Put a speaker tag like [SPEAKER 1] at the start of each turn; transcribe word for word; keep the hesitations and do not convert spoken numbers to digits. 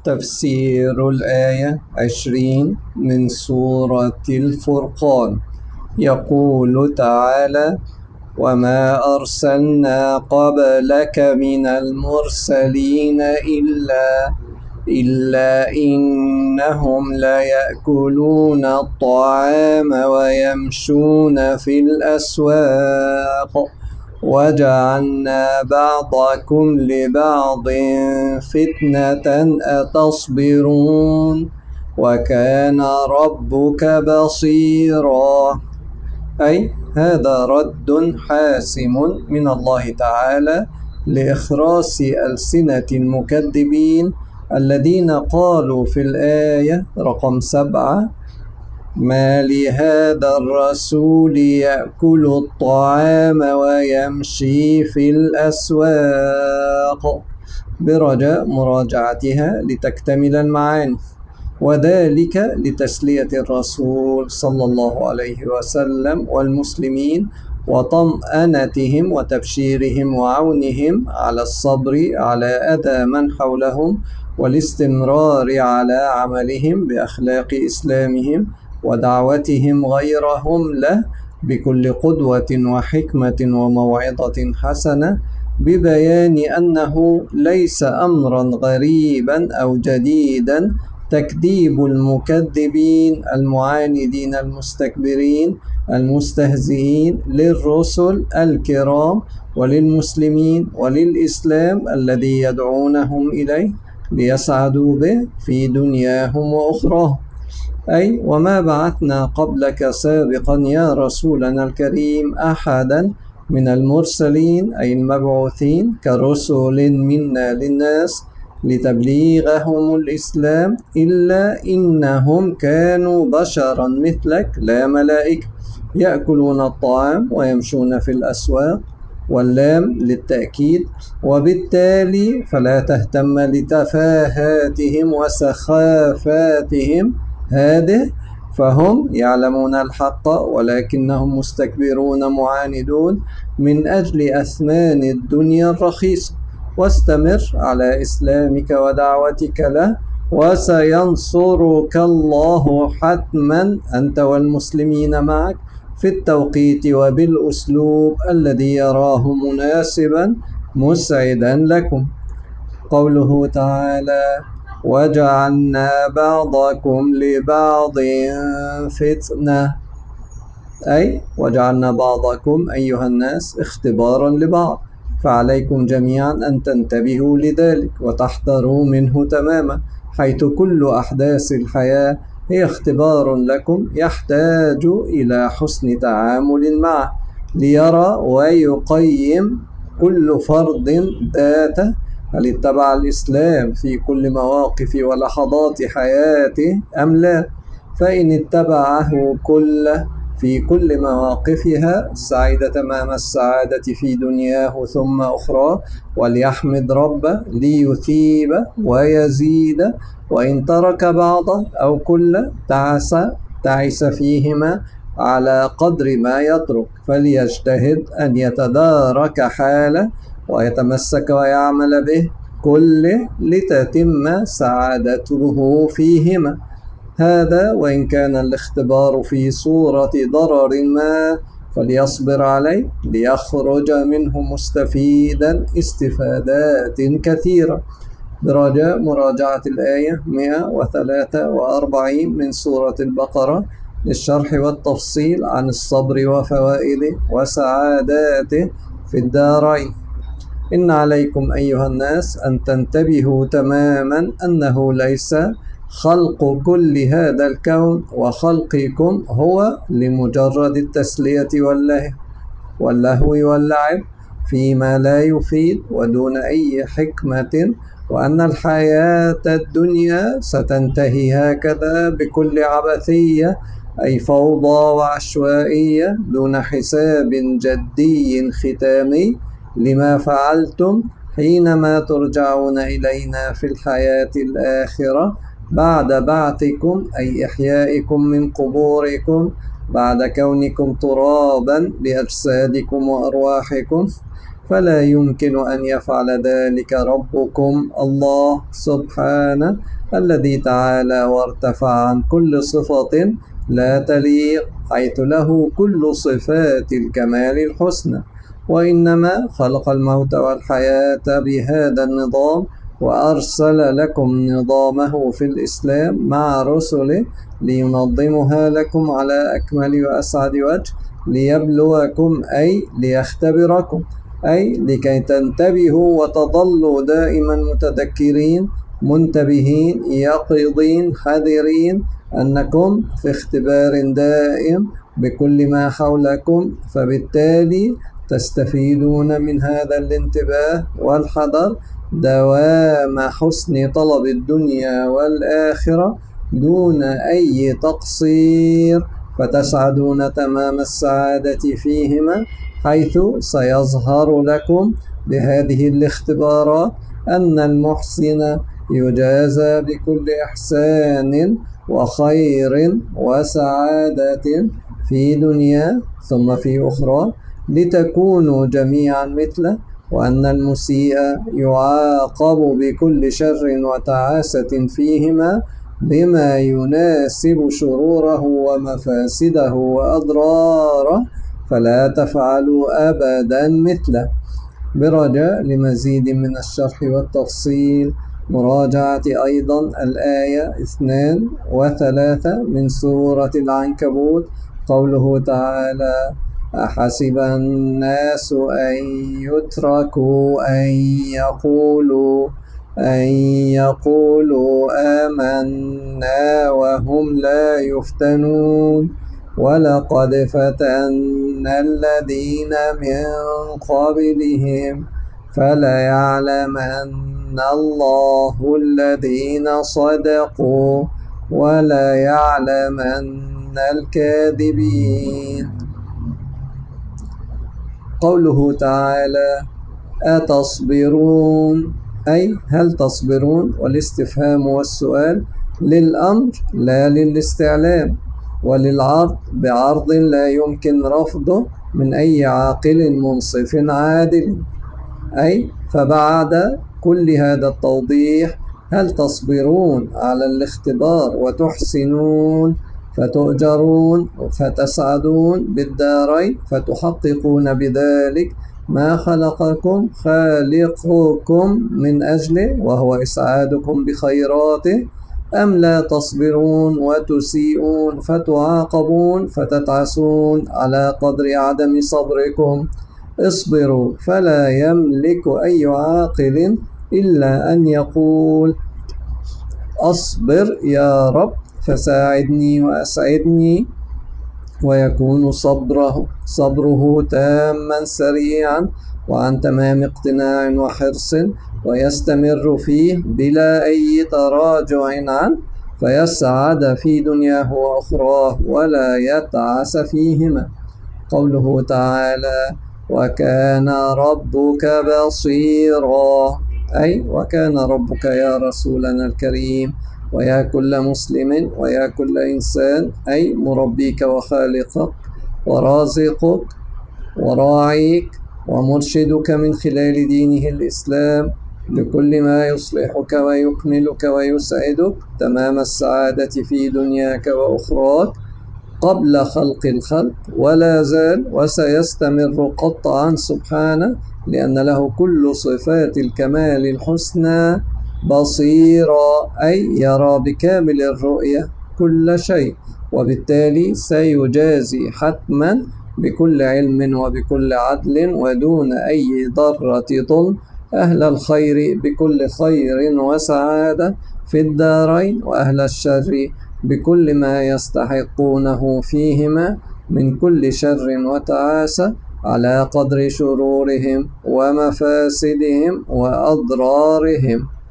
[SPEAKER 1] تفسير الآية عشرين من سورة الفرقان. يقول تعالى: وما أرسلنا قبلك من المرسلين إلا إلا إنهم ليأكلون الطعام ويمشون في الأسواق وجعلنا بعضكم لبعض فتنة أتصبرون وكان ربك بصيرا. أي هذا رد حاسم من الله تعالى لإخراس ألسنة المكذبين الذين قالوا في الآية رقم سبعة: ما لهذا الرسول يأكل الطعام ويمشي في الأسواق، برجاء مراجعتها لتكتمل المعاني، وذلك لتسلية الرسول صلى الله عليه وسلم والمسلمين وطمأنتهم وتبشيرهم وعونهم على الصبر على أذى من حولهم والاستمرار على عملهم بأخلاق إسلامهم ودعوتهم غيرهم له بكل قدوة وحكمة وموعظة حسنة، ببيان أنه ليس أمرا غريبا أو جديدا تكذيب المكذبين المعاندين المستكبرين المستهزئين للرسل الكرام وللمسلمين وللإسلام الذي يدعونهم إليه ليسعدوا به في دنياهم وأخراهم. أي وما بعثنا قبلك سابقا يا رسولنا الكريم أحدا من المرسلين أي المبعوثين كرسل منا للناس لتبليغهم الإسلام إلا إنهم كانوا بشرا مثلك لا ملائكة يأكلون الطعام ويمشون في الأسواق، واللام للتأكيد، وبالتالي فلا تهتم لتفاهاتهم وسخافاتهم هذه، فهم يعلمون الحق ولكنهم مستكبرون معاندون من أجل أثمان الدنيا الرخيصة. واستمر على إسلامك ودعوتك له وسينصرك الله حتما أنت والمسلمين معك في التوقيت وبالأسلوب الذي يراه مناسبا مسعدا لكم. قوله تعالى: وجعلنا بعضكم لبعض فتنة، أي وجعلنا بعضكم أيها الناس اختبارا لبعض، فعليكم جميعا أن تنتبهوا لذلك وتحذروا منه تماما، حيث كل أحداث الحياة هي اختبار لكم يحتاج إلى حسن تعامل معه ليرى ويقيم كل فرد ذاته هل اتبع الإسلام في كل مواقف ولحظات حياته أم لا. فإن اتبعه كله في كل مواقفها سعيد تمام السعادة في دنياه ثم أخرى، وليحمد ربه ليثيب ويزيد، وإن ترك بعضه أو كله تعس تعس فيهما على قدر ما يترك، فليجتهد أن يتدارك حاله ويتمسك ويعمل به كله لتتم سعادته فيهما. هذا وإن كان الاختبار في صورة ضرر ما فليصبر عليه ليخرج منه مستفيدا استفادات كثيرة، برجاء مراجعة الآية مئة وثلاثة وأربعين من سورة البقرة للشرح والتفصيل عن الصبر وفوائده وسعاداته في الدارين. إن عليكم أيها الناس أن تنتبهوا تماما أنه ليس خلق كل هذا الكون وخلقكم هو لمجرد التسلية واللهو واللهو واللعب فيما لا يفيد ودون أي حكمة، وأن الحياة الدنيا ستنتهي هكذا بكل عبثية، أي فوضى وعشوائية دون حساب جدي ختامي لما فعلتم حينما ترجعون إلينا في الحياة الآخرة بعد بعثكم، أي إحيائكم من قبوركم بعد كونكم ترابا بأجسادكم وأرواحكم، فلا يمكن أن يفعل ذلك ربكم الله سبحانه الذي تعالى وارتفع عن كل صفة لا تليق، حيث له كل صفات الكمال الحسنى، وإنما خلق الموت والحياة بهذا النظام، وأرسل لكم نظامه في الإسلام مع رسله لينظمها لكم على أكمل وأسعد وجه، ليبلوكم أي ليختبركم، أي لكي تنتبهوا وتظلوا دائما متذكرين منتبهين يقظين حذرين أنكم في اختبار دائم بكل ما حولكم، فبالتالي تستفيدون من هذا الانتباه والحذر دوام حسن طلب الدنيا والآخرة دون أي تقصير، فتسعدون تمام السعادة فيهما، حيث سيظهر لكم بهذه الاختبارات أن المحسن يجازى بكل إحسان وخير وسعادة في دنيا ثم في أخرى، لتكونوا جميعا مثله، وأن المسيء يعاقب بكل شر وتعاسة فيهما بما يناسب شروره ومفاسده وأضراره، فلا تفعلوا أبدا مثله. برجاء لمزيد من الشرح والتفصيل مراجعة أيضا الآية اثنان وثلاثة من سورة العنكبوت، قوله تعالى: أحسب الناس أن يتركوا أن يقولوا أن يقولوا آمنا وهم لا يفتنون، ولقد فتنا الذين من قبلهم فليعلمن الله الذين صدقوا وليعلمن الكاذبين. قوله تعالى: أتصبرون، أي هل تصبرون؟ والاستفهام والسؤال للأمر لا للاستعلام، وللعرض بعرض لا يمكن رفضه من أي عاقل منصف عادل. أي فبعد كل هذا التوضيح، هل تصبرون على الاختبار وتحسنون فتؤجرون فتسعدون بالدارين، فتحققون بذلك ما خلقكم خالقكم من أجله وهو إسعادكم بخيراته، أم لا تصبرون وتسيئون فتعاقبون فتتعسون على قدر عدم صبركم؟ اصبروا، فلا يملك أي عاقل إلا أن يقول: أصبر يا رب فساعدني وأسعدني، ويكون صبره, صبره تاما سريعا وعن تمام اقتناع وحرص، ويستمر فيه بلا أي تراجع عنه، فيسعد في دنياه وأخراه ولا يتعس فيهما. قوله تعالى: وكان ربك بصيرا، أي وكان ربك يا رسولنا الكريم ويا كل مسلم ويا كل إنسان، أي مربيك وخالقك ورازقك وراعيك ومرشدك من خلال دينه الإسلام لكل ما يصلحك ويكملك ويسعدك تمام السعادة في دنياك وأخراك قبل خلق الخلق، ولا زال وسيستمر قطعا سبحانه، لأن له كل صفات الكمال الحسنى. بصيرا، أي يرى بكامل الرؤية كل شيء، وبالتالي سيجازي حتما بكل علم وبكل عدل ودون أي ضرة ظلم أهل الخير بكل خير وسعادة في الدارين، وأهل الشر بكل ما يستحقونه فيهما من كل شر وتعاسة على قدر شرورهم ومفاسدهم وأضرارهم.